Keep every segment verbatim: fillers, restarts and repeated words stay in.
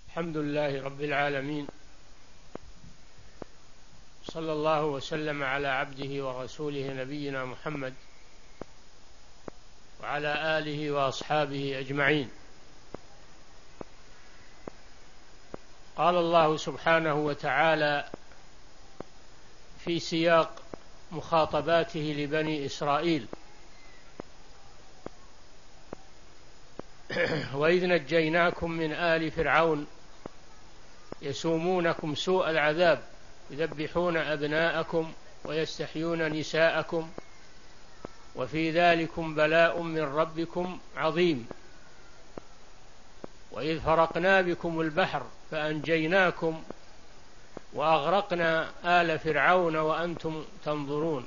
الحمد لله رب العالمين، صلى الله وسلم على عبده ورسوله نبينا محمد وعلى آله وأصحابه أجمعين. قال الله سبحانه وتعالى في سياق مخاطباته لبني إسرائيل: وإذ نجيناكم من آل فرعون يسومونكم سوء العذاب يذبحون أبناءكم ويستحيون نساءكم وفي ذلكم بلاء من ربكم عظيم. وإذ فرقنا بكم البحر فأنجيناكم وأغرقنا آل فرعون وأنتم تنظرون.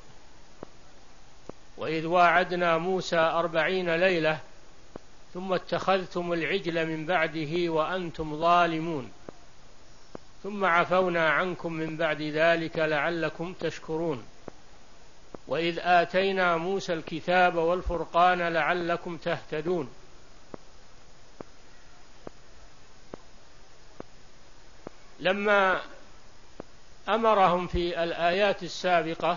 وإذ واعدنا موسى أربعين ليلة ثم اتخذتم العجل من بعده وأنتم ظالمون ثم عفونا عنكم من بعد ذلك لعلكم تشكرون. وإذ آتينا موسى الكتاب والفرقان لعلكم تهتدون. لما أمرهم في الآيات السابقة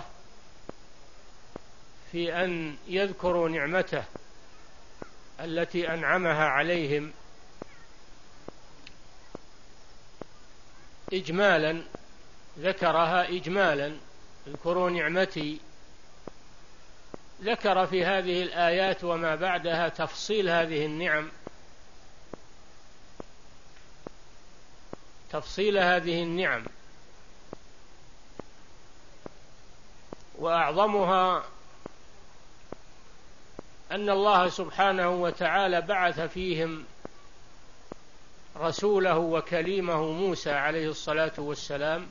في أن يذكروا نعمته التي أنعمها عليهم إجمالا، ذكرها إجمالا: اذكروا نعمتي. ذكر في هذه الآيات وما بعدها تفصيل هذه النعم، تفصيل هذه النعم، وأعظمها أن الله سبحانه وتعالى بعث فيهم رسوله وكليمه موسى عليه الصلاة والسلام،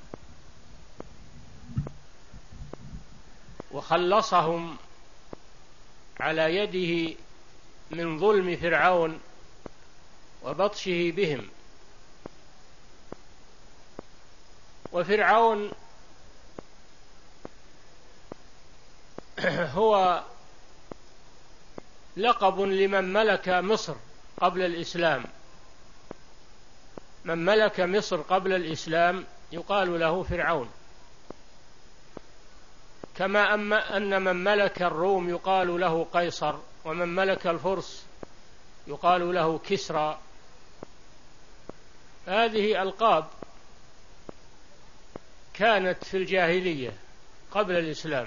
وخلصهم على يده من ظلم فرعون وبطشه بهم. وفرعون هو لقب لمن ملك مصر قبل الإسلام. من ملك مصر قبل الإسلام يقال له فرعون، كما أن من ملك الروم يقال له قيصر، ومن ملك الفرس يقال له كسرى. هذه ألقاب كانت في الجاهلية قبل الإسلام.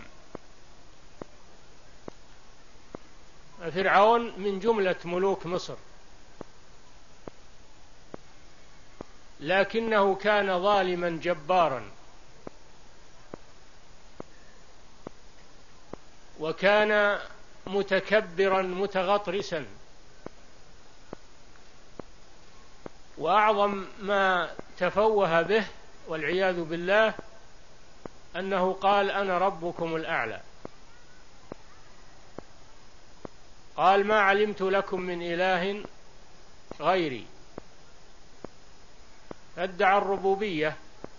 فرعون من جملة ملوك مصر، لكنه كان ظالما جبارا، وكان متكبرا متغطرسا. وأعظم ما تفوه به والعياذ بالله أنه قال: أنا ربكم الأعلى. قال: ما علمت لكم من إله غيري. ادعى الربوبية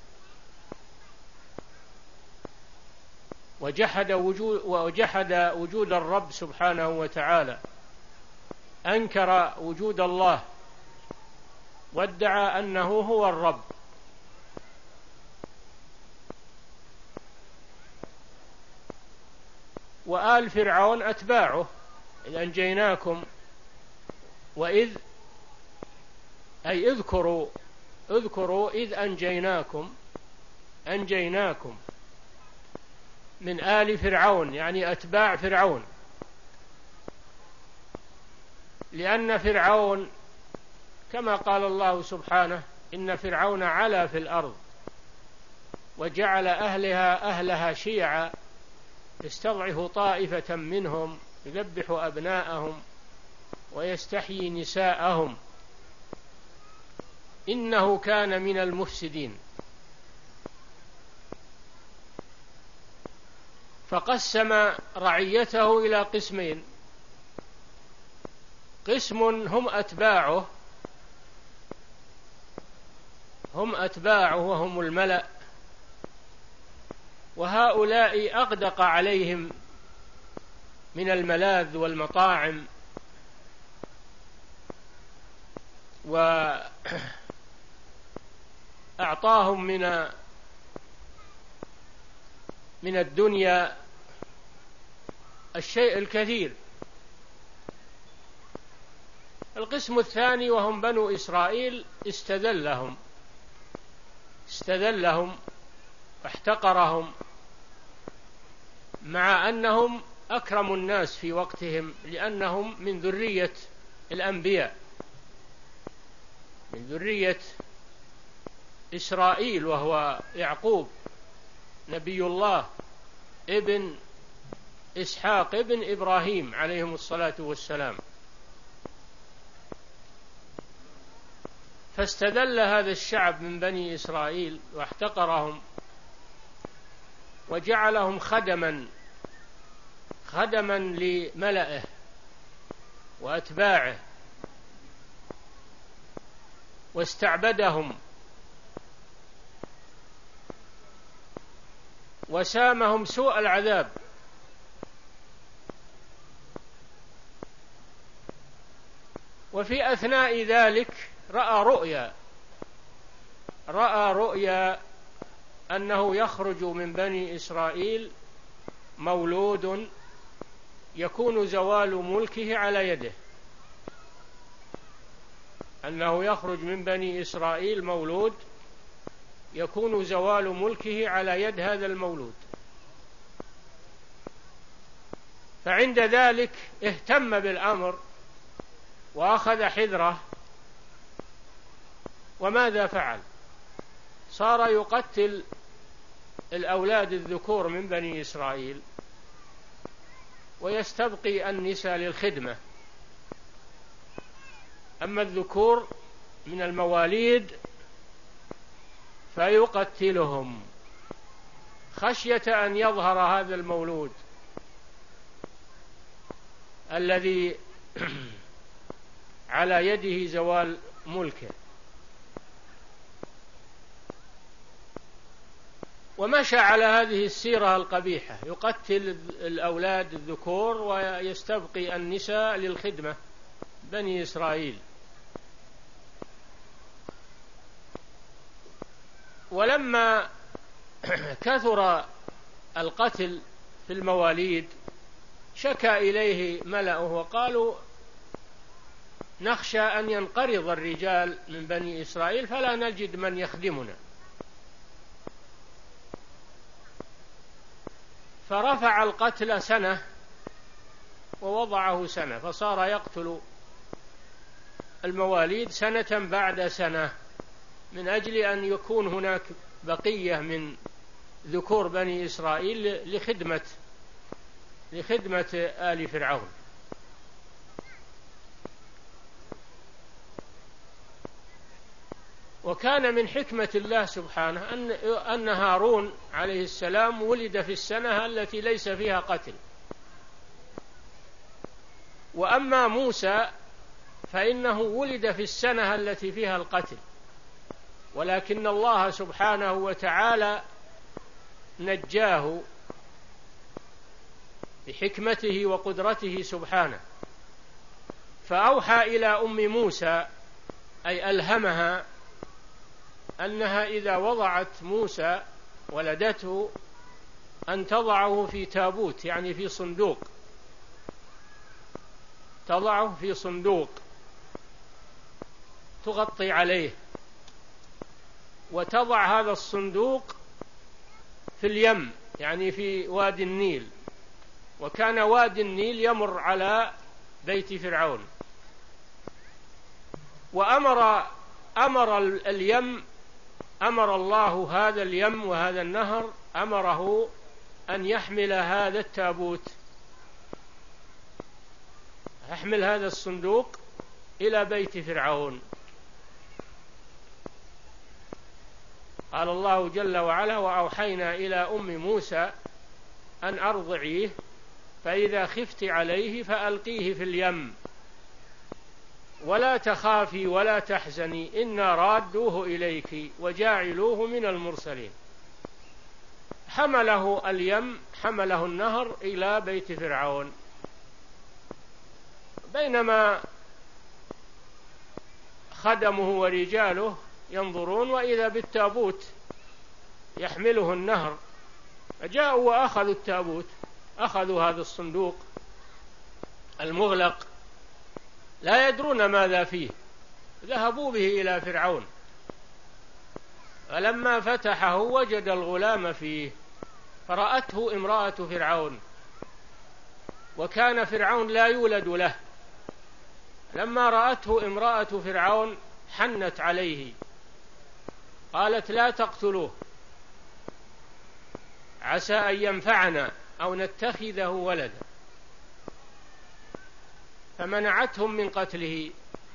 وجحد وجود, وجحد وجود الرب سبحانه وتعالى، أنكر وجود الله وادعى أنه هو الرب. وآل فرعون أتباعه: إذ أنجيناكم، وإذ أي اذكروا اذكروا إذ أنجيناكم، أنجيناكم من آل فرعون، يعني أتباع فرعون، لأن فرعون كما قال الله سبحانه: إن فرعون علا في الأرض وجعل أهلها أهلها شيعا يستضعف طائفة منهم يذبح أبناءهم ويستحيي نساءهم إنه كان من المفسدين. فقسم رعيته إلى قسمين: قسم هم أتباعه هم أتباعه وهم الملأ، وهؤلاء أغدق عليهم من الملاذ والمطاعم أعطاهم من من الدنيا الشيء الكثير. القسم الثاني وهم بنو إسرائيل استذلهم استذلهم واحتقرهم، مع أنهم أكرم الناس في وقتهم، لأنهم من ذرية الأنبياء، من ذرية إسرائيل، وهو يعقوب نبي الله ابن إسحاق ابن إبراهيم عليهم الصلاة والسلام. فاستذل هذا الشعب من بني إسرائيل واحتقرهم وجعلهم خدما خدما لملئه وأتباعه، واستعبدهم وسامهم سوء العذاب. وفي أثناء ذلك رأى رؤيا رأى رؤيا أنه يخرج من بني إسرائيل مولود يكون زوال ملكه على يده، أنه يخرج من بني إسرائيل مولود يكون زوال ملكه على يد هذا المولود. فعند ذلك اهتم بالأمر وأخذ حذره. وماذا فعل؟ صار يقتل الأولاد الذكور من بني إسرائيل ويستبقي النساء للخدمة، أما الذكور من المواليد فيقتلهم خشية أن يظهر هذا المولود الذي على يده زوال ملكه. ومشى على هذه السيرة القبيحة، يقتل الأولاد الذكور ويستبقي النساء للخدمة بني إسرائيل. ولما كثر القتل في المواليد شكى إليه ملأه وقالوا نخشى أن ينقرض الرجال من بني إسرائيل فلا نجد من يخدمنا، فرفع القتل سنة ووضعه سنة، فصار يقتل المواليد سنة بعد سنة، من أجل أن يكون هناك بقية من ذكور بني إسرائيل لخدمة لخدمة آل فرعون. وكان من حكمة الله سبحانه أن أن هارون عليه السلام ولد في السنة التي ليس فيها قتل، وأما موسى فإنه ولد في السنة التي فيها القتل، ولكن الله سبحانه وتعالى نجاه بحكمته وقدرته سبحانه، فأوحى إلى أم موسى أي ألهمها أنها إذا وضعت موسى ولدته أن تضعه في تابوت، يعني في صندوق، تضعه في صندوق تغطي عليه، وتضع هذا الصندوق في اليم، يعني في وادي النيل، وكان وادي النيل يمر على بيت فرعون. وأمر أمر اليم أمر الله هذا اليم وهذا النهر أمره أن يحمل هذا التابوت، يحمل هذا الصندوق إلى بيت فرعون. قال الله جل وعلا وأوحينا إلى أم موسى أن أرضعيه فإذا خفت عليه فألقيه في اليم ولا تخافي ولا تحزني إنا رادوه إليك وجاعلوه من المرسلين. حمله اليم حمله النهر إلى بيت فرعون. بينما خدمه ورجاله ينظرون وإذا بالتابوت يحمله النهر، فجاءوا وأخذوا التابوت، أخذوا هذا الصندوق المغلق لا يدرون ماذا فيه، ذهبوا به إلى فرعون، فلما فتحه وجد الغلام فيه، فرأته امرأة فرعون، وكان فرعون لا يولد له، لما رأته امرأة فرعون حنت عليه، قالت لا تقتلوه عسى أن ينفعنا أو نتخذه ولدا، فمنعتهم من قتله،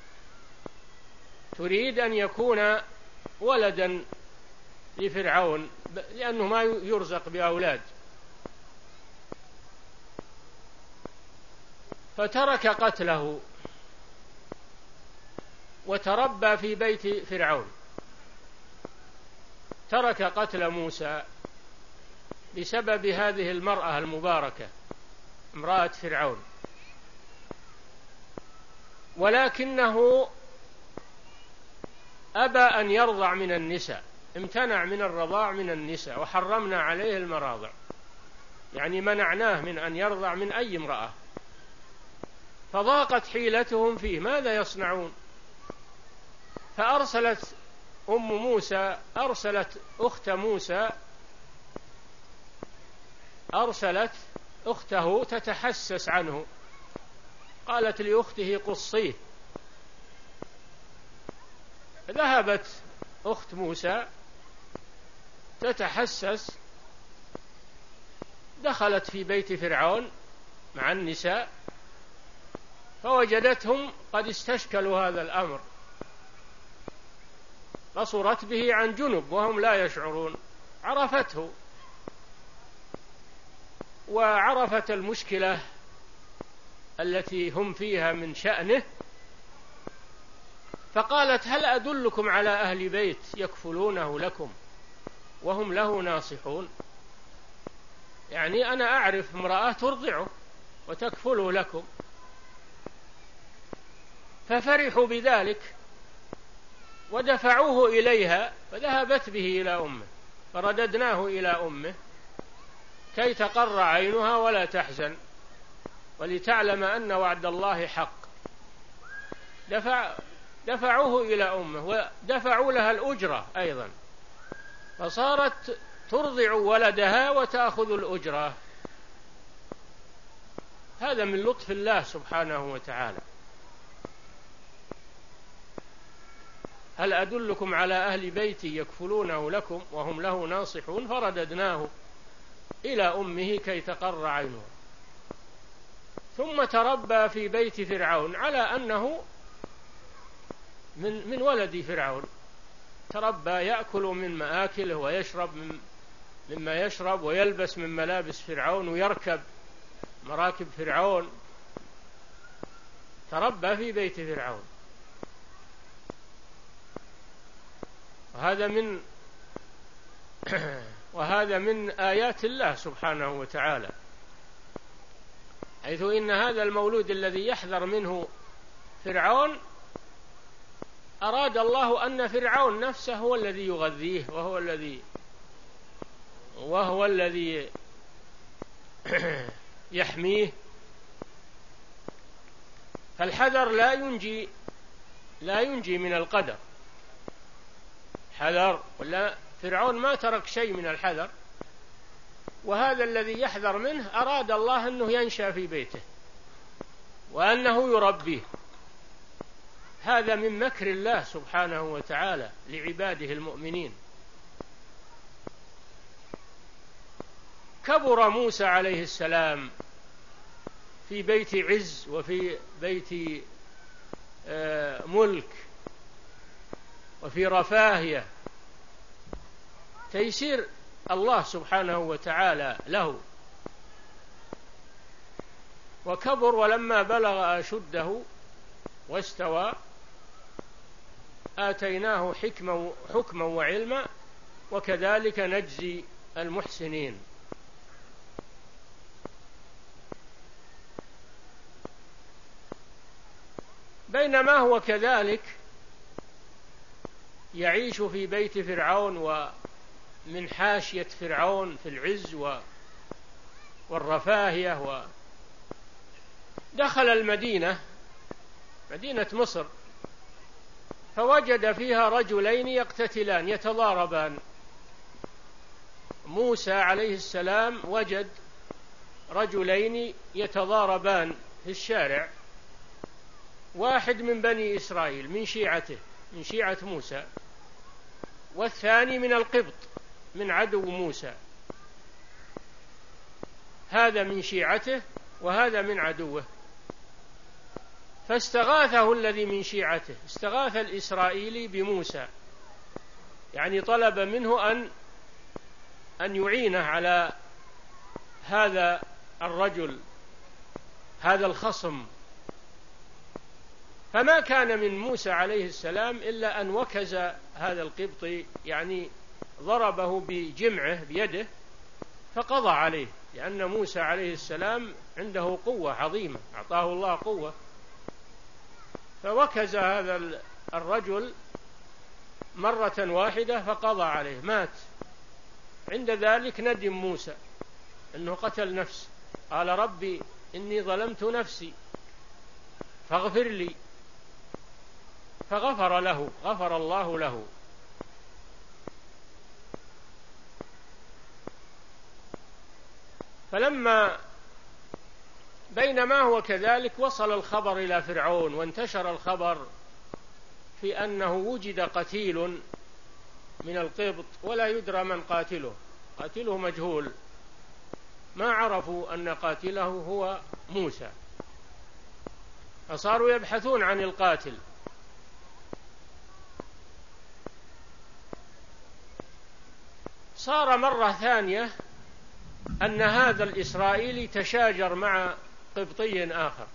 تريد أن يكون ولدا لفرعون لأنه ما يرزق بأولاد، فترك قتله وتربى في بيت فرعون، ترك قتل موسى بسبب هذه المرأة المباركة امرأة فرعون، ولكنه أبى أن يرضع من النساء، امتنع من الرضاع من النساء، وحرمنا عليه المراضع، يعني منعناه من أن يرضع من أي امرأة، فضاقت حيلتهم فيه، ماذا يصنعون؟ فأرسلت أم موسى أرسلت أخت موسى أرسلت أخته تتحسس عنه، قالت لأخته قصيه، ذهبت أخت موسى تتحسس، دخلت في بيت فرعون مع النساء، فوجدتهم قد استشكلوا هذا الأمر، بصرت به عن جنب وهم لا يشعرون، عرفته وعرفت المشكلة التي هم فيها من شأنه، فقالت هل أدلكم على أهل بيت يكفلونه لكم وهم له ناصحون؟ يعني أنا أعرف امرأة ترضعه وتكفله لكم، ففرحوا بذلك ودفعوه إليها، فذهبت به إلى أمه، فرددناه إلى أمه كي تقر عينها ولا تحزن ولتعلم أن وعد الله حق. دفع دفعوه إلى أمه ودفعوا لها الأجرة أيضا، فصارت ترضع ولدها وتأخذ الأجرة. هذا من لطف الله سبحانه وتعالى. هل أدلكم على أهل بيت يكفلونه لكم وهم له ناصحون؟ فرددناه إلى أمه كي تقر عينها. ثم تربى في بيت فرعون على أنه من من ولد فرعون، تربى يأكل من مآكله ويشرب من مما يشرب ويلبس من ملابس فرعون ويركب مراكب فرعون، تربى في بيت فرعون. وهذا من وهذا من آيات الله سبحانه وتعالى، حيث إن هذا المولود الذي يحذر منه فرعون أراد الله أن فرعون نفسه هو الذي يغذيه وهو الذي وهو الذي يحميه. فالحذر لا ينجي لا ينجي من القدر، حذر، ولا فرعون ما ترك شيء من الحذر، وهذا الذي يحذر منه أراد الله أنه ينشأ في بيته وأنه يربيه. هذا من مكر الله سبحانه وتعالى لعباده المؤمنين. كبر موسى عليه السلام في بيت عز وفي بيت ملك وفي رفاهية، تيسير الله سبحانه وتعالى له. وكبر ولما بلغ أشده واستوى آتيناه حكما حكما وعلما وكذلك نجزي المحسنين. بينما هو كذلك يعيش في بيت فرعون ومن حاشية فرعون في العز والرفاهية، ودخل المدينة مدينة مصر فوجد فيها رجلين يقتتلان يتضاربان. موسى عليه السلام وجد رجلين يتضاربان في الشارع، واحد من بني إسرائيل من شيعته من شيعة موسى، والثاني من القبط من عدو موسى، هذا من شيعته وهذا من عدوه. فاستغاثه الذي من شيعته، استغاث الإسرائيلي بموسى، يعني طلب منه أن أن يعينه على هذا الرجل هذا الخصم. فما كان من موسى عليه السلام إلا أن وكز هذا القبطي، يعني ضربه بجمعه بيده فقضى عليه، لأن موسى عليه السلام عنده قوة عظيمة، أعطاه الله قوة. فوكز هذا الرجل مرة واحدة فقضى عليه، مات. عند ذلك ندم موسى أنه قتل نفس، قال ربي إني ظلمت نفسي فاغفر لي، فغفر له، غفر الله له. فلما بينما هو كذلك وصل الخبر إلى فرعون، وانتشر الخبر في أنه وجد قتيل من القبط ولا يدرى من قاتله، قاتله مجهول، ما عرفوا أن قاتله هو موسى، فصاروا يبحثون عن القاتل. صار مرة ثانية أن هذا الإسرائيلي تشاجر مع قبطي آخر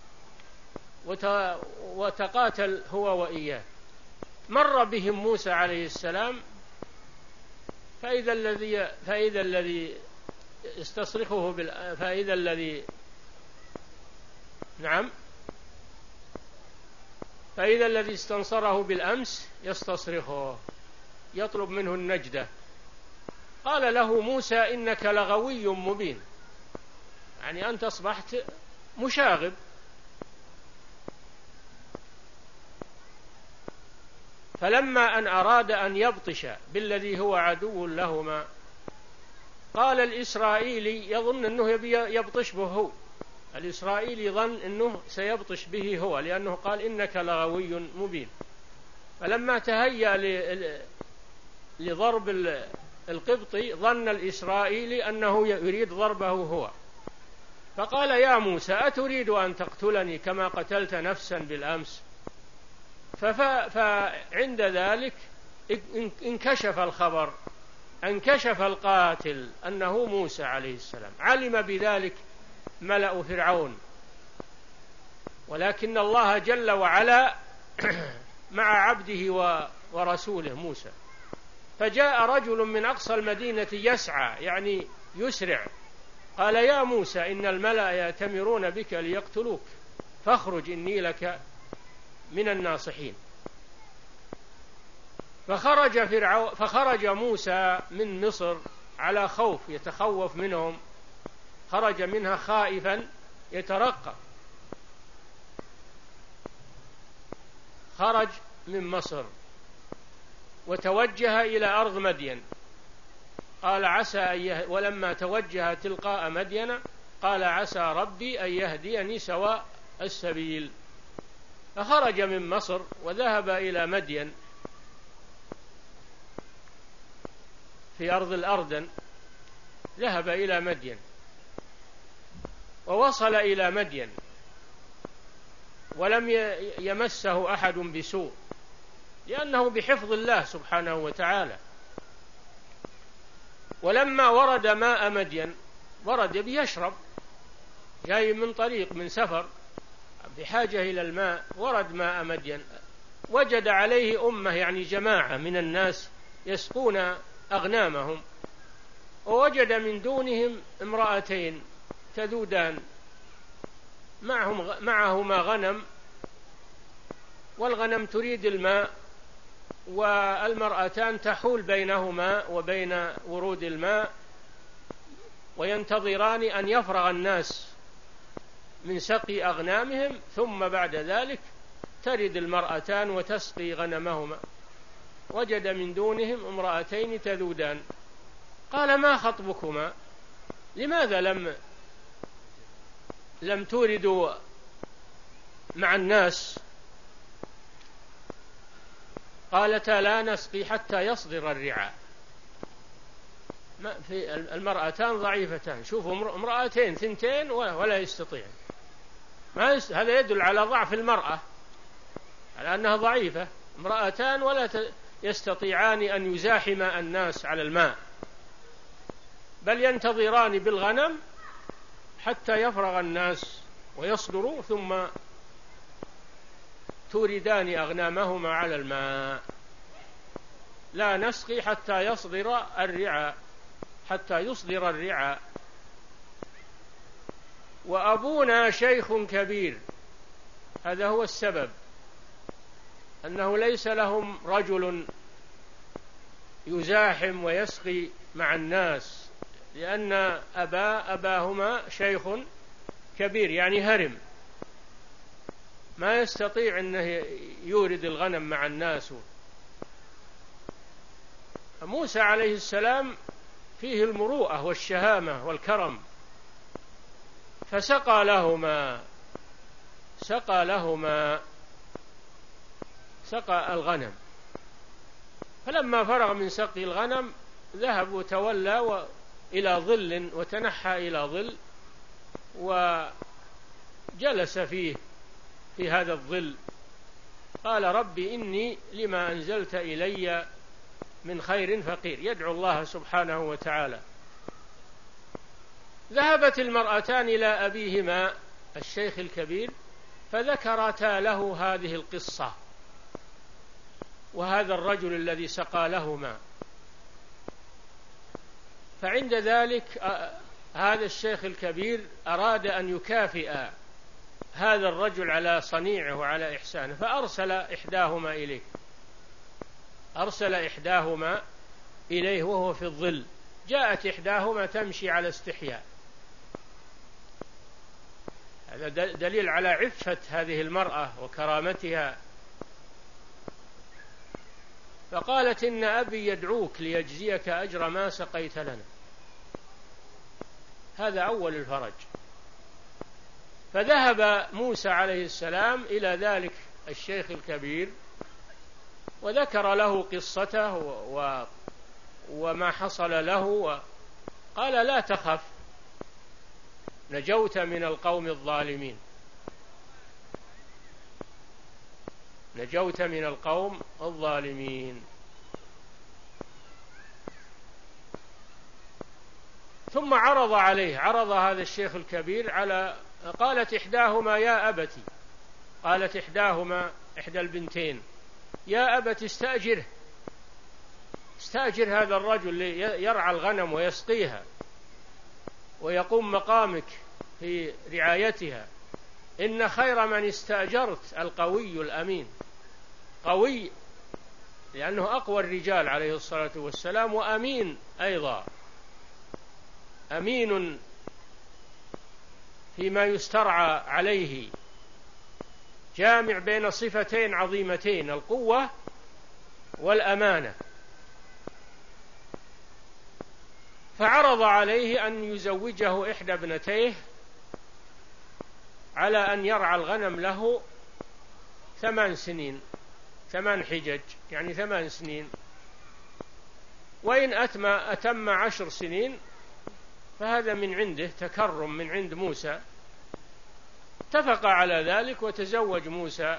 وتقاتل هو وإياه. مر بهم موسى عليه السلام فإذا الذي فإذا الذي استصرخه بال فإذا الذي نعم فإذا الذي استنصره بالأمس يستصرخه يطلب منه النجدة. قال له موسى إنك لغوي مبين، يعني أنت أصبحت مشاغب. فلما أن أراد أن يبطش بالذي هو عدو لهما، قال الإسرائيلي يظن أنه يبطش به هو، الإسرائيلي ظن أنه سيبطش به هو، لأنه قال إنك لغوي مبين. فلما تهيأ لضرب القبطي ظن الإسرائيلي أنه يريد ضربه هو، فقال يا موسى أتريد أن تقتلني كما قتلت نفسا بالأمس؟ فعند ذلك انكشف الخبر، انكشف القاتل أنه موسى عليه السلام. علم بذلك ملأ فرعون، ولكن الله جل وعلا مع عبده ورسوله موسى. فجاء رجل من أقصى المدينة يسعى، يعني يسرع، قال يا موسى إن الملأ يأتمرون بك ليقتلوك فاخرج إني لك من الناصحين. فخرج فرعون فخرج موسى من مصر على خوف، يتخوف منهم، خرج منها خائفا يترقب. خرج من مصر وتوجه إلى أرض مدين، قال عسى أن يه... ولما توجه تلقاء مدين قال عسى ربي أن يهديني سواء السبيل. فخرج من مصر وذهب إلى مدين في أرض الأردن، ذهب إلى مدين ووصل إلى مدين ولم يمسه أحد بسوء، لأنه بحفظ الله سبحانه وتعالى. ولما ورد ماء مدين، ورد بيشرب، جاي من طريق من سفر بحاجة إلى الماء، ورد ماء مدين، وجد عليه أمة، يعني جماعة من الناس يسقون أغنامهم، ووجد من دونهم امرأتين تذودان معهم معهما غنم، والغنم تريد الماء والمرأتان تحول بينهما وبين ورود الماء، وينتظران أن يفرغ الناس من سقي أغنامهم، ثم بعد ذلك ترد المرأتان وتسقي غنمهما. وجد من دونهم امرأتين تذودان، قال: ما خطبكما؟ لماذا لم لم توردوا مع الناس؟ قالتا: لا نسقي حتى يصدر الرعاء. في المرأتان ضعيفتان، شوفوا امرأتين ثنتين ولا يستطيع، ما يست... هذا يدل على ضعف المرأة، على أنها ضعيفة. امرأتان ولا يستطيعان أن يزاحما الناس على الماء، بل ينتظران بالغنم حتى يفرغ الناس ويصدروا، ثم توردان أغنامهما على الماء. لا نسقي حتى يصدر الرعاء، حتى يصدر الرعاء، وأبونا شيخ كبير. هذا هو السبب، أنه ليس لهم رجل يزاحم ويسقي مع الناس، لأن أبا أباهما شيخ كبير، يعني هرم، ما يستطيع أنه يورد الغنم مع الناس. موسى عليه السلام فيه المروءة والشهامة والكرم، فسقى لهما سقى لهما سقى الغنم. فلما فرغ من سقي الغنم ذهب وتولى إلى ظل، وتنحى إلى ظل وجلس فيه في هذا الظل. قال: رب إني لما أنزلت إلي من خير فقير، يدعو الله سبحانه وتعالى. ذهبت المرأتان إلى أبيهما الشيخ الكبير فذكرتا له هذه القصة وهذا الرجل الذي سقى لهما. فعند ذلك هذا الشيخ الكبير أراد أن يكافئ هذا الرجل على صنيعه وعلى إحسانه، فأرسل إحداهما إليه أرسل إحداهما إليه وهو في الظل. جاءت إحداهما تمشي على استحياء، هذا دليل على عفة هذه المرأة وكرامتها. فقالت: إن أبي يدعوك ليجزيك أجر ما سقيت لنا. هذا أول الفرج. فذهب موسى عليه السلام إلى ذلك الشيخ الكبير وذكر له قصته و... وما حصل له، وقال: لا تخف، نجوت من القوم الظالمين نجوت من القوم الظالمين. ثم عرض عليه عرض هذا الشيخ الكبير على قالت إحداهما: يا أبتي قالت إحداهما إحدى البنتين: يا أبت استأجره استأجر هذا الرجل يرعى الغنم ويسقيها ويقوم مقامك في رعايتها، إن خير من استأجرت القوي الأمين. قوي لأنه أقوى الرجال عليه الصلاة والسلام، وأمين أيضا، أمين فيما يسترعى عليه، جامع بين صفتين عظيمتين: القوة والأمانة. فعرض عليه أن يزوجه إحدى ابنتيه على أن يرعى الغنم له ثمان سنين ثمان حجج، يعني ثمان سنين، وإن أتم, أتم عشر سنين فهذا من عنده تكرم من عند موسى. اتفق على ذلك، وتزوج موسى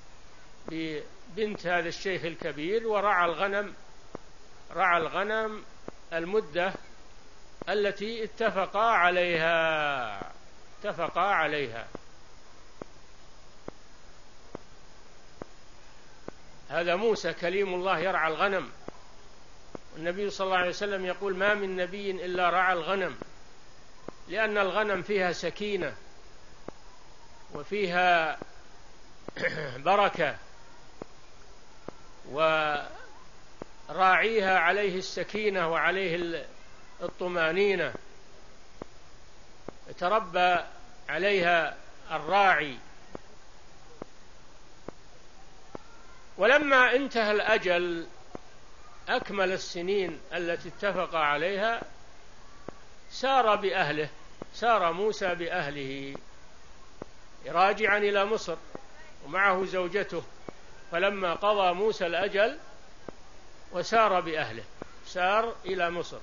ببنت هذا الشيخ الكبير، ورعى الغنم رعى الغنم المدة التي اتفقا عليها اتفقا عليها هذا موسى كليم الله يرعى الغنم. النبي صلى الله عليه وسلم يقول: ما من نبي إلا رعى الغنم، لأن الغنم فيها سكينة وفيها بركة، و يراعيها عليه السكينة وعليه الطمانينة، يتربى عليها الراعي. ولما انتهى الأجل أكمل السنين التي اتفق عليها سار بأهله، سار موسى بأهله راجعا إلى مصر ومعه زوجته. فلما قضى موسى الأجل وسار بأهله سار إلى مصر.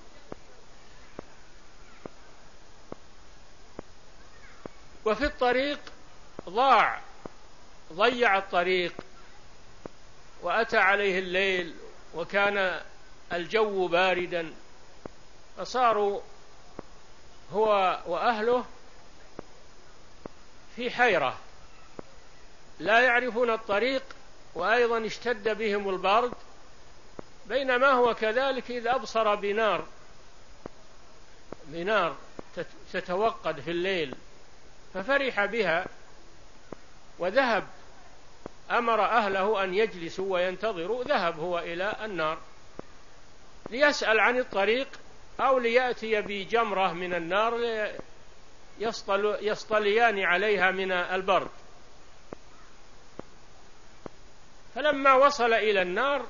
وفي الطريق ضاع ضيع الطريق، وأتى عليه الليل وكان الجو باردا، فصاروا هو وأهله في حيرة لا يعرفون الطريق، وأيضا اشتد بهم البرد. بينما هو كذلك إذ أبصر بنار بنار تتوقد في الليل ففرح بها وذهب، أمر أهله أن يجلسوا وينتظروا. ذهب هو إلى النار ليسأل عن الطريق أو ليأتي بجمرة من النار يصطل يصطليان عليها من البرد. فلما وصل إلى النار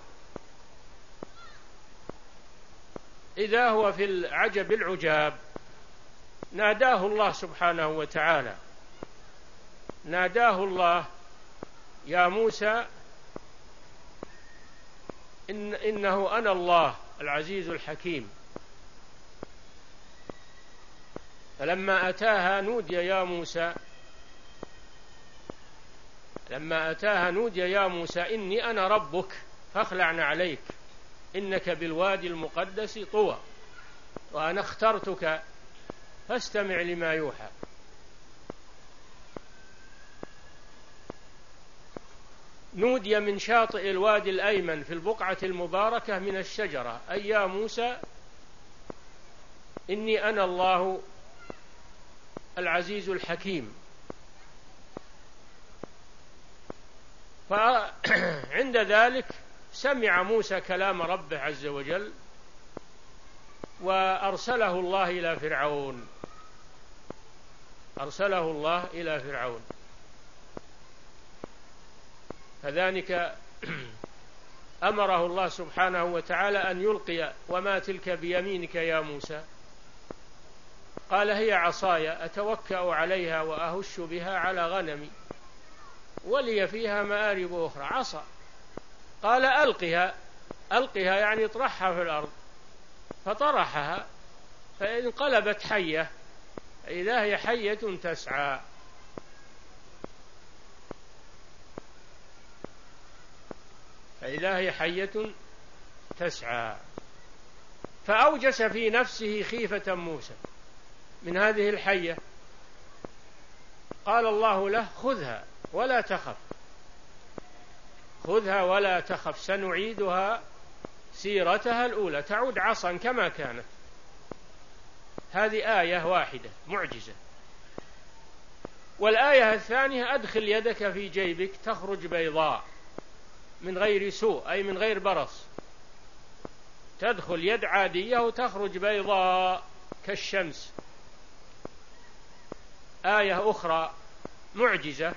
إذا هو في العجب العجاب، ناداه الله سبحانه وتعالى، ناداه الله: يا موسى إن إنه أنا الله العزيز الحكيم. فلما أتاها نودي يا موسى لما أتاها نودي يا موسى إني أنا ربك فاخلع عليك إنك بالوادي المقدس طوى وأنا اخترتك فاستمع لما يوحى. نودي من شاطئ الوادي الأيمن في البقعة المباركة من الشجرة أي يا موسى إني أنا الله العزيز الحكيم. فعند ذلك سمع موسى كلام ربه عز وجل وأرسله الله إلى فرعون أرسله الله إلى فرعون فذلك أمره الله سبحانه وتعالى أن يلقي. وما تلك بيمينك يا موسى؟ قال هي عصاي أتوكأ عليها وأهش بها على غنمي ولي فيها مآرب أخرى. عصا. قال ألقها ألقها يعني اطرحها في الأرض، فطرحها فانقلبت حية إذا هي حية تسعى. فإذا هي حية تسعى فأوجس في نفسه خيفة موسى من هذه الحية. قال الله له خذها ولا تخف خذها ولا تخف سنعيدها سيرتها الأولى، تعود عصا كما كانت. هذه آية واحدة معجزة. والآية الثانية أدخل يدك في جيبك تخرج بيضاء من غير سوء أي من غير برص. تدخل يد عادية وتخرج بيضاء كالشمس. آية أخرى معجزة.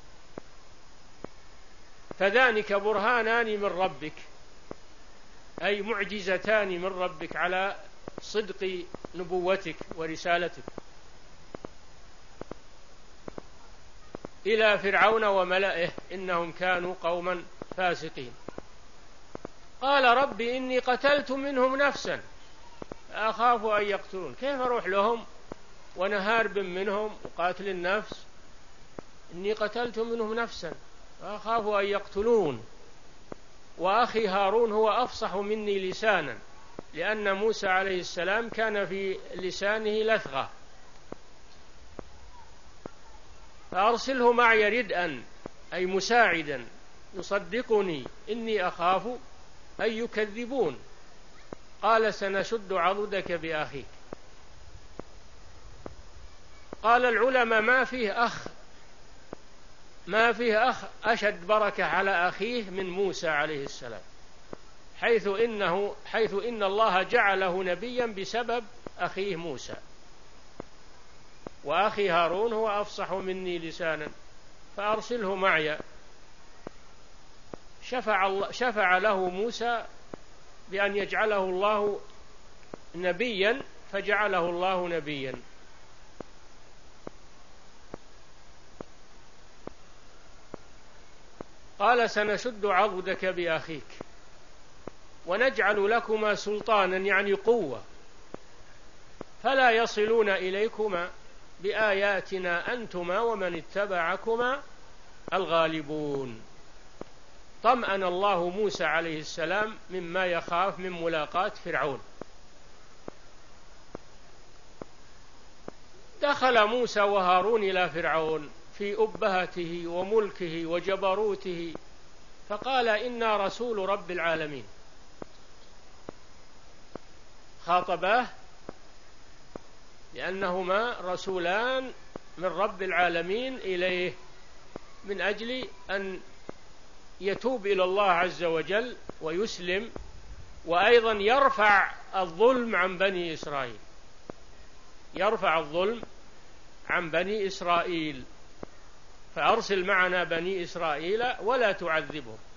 فذلك برهانان من ربك أي معجزتان من ربك على صدق نبوتك ورسالتك إلى فرعون وملئه إنهم كانوا قوما فاسقين. قال رب إني قتلت منهم نفسا أخاف أن يقتلون. كيف أروح لهم وأنا هارب منهم وقاتل النفس؟ إني قتلت منهم نفسا أخاف أن يقتلون وأخي هارون هو أفصح مني لسانا، لأن موسى عليه السلام كان في لسانه لثغة، فأرسله معي ردءا أي مساعدا يصدقني إني أخاف أن يكذبون. قال سنشد عضدك بأخيك. قال العلماء ما فيه أخ ما فيه أخ أشد بركة على أخيه من موسى عليه السلام، حيث إنه حيث إن الله جعله نبيا بسبب أخيه موسى، وأخي هارون هو أفصح مني لسانا فأرسله معي. شفع, الله شفع له موسى بأن يجعله الله نبيا فجعله الله نبيا. قال سنشد عضدك بأخيك ونجعل لكما سلطانا يعني قوة فلا يصلون إليكما بآياتنا أنتما ومن اتبعكما الغالبون. طمأن الله موسى عليه السلام مما يخاف من ملاقاة فرعون. دخل موسى وهارون إلى فرعون في أبهته وملكه وجبروته فقال إنا رسول رب العالمين. خاطباه لأنهما رسولان من رب العالمين إليه من أجل أن يتوب إلى الله عز وجل ويسلم، وأيضا يرفع الظلم عن بني إسرائيل، يرفع الظلم عن بني إسرائيل. فأرسل معنا بني إسرائيل ولا تعذبهم.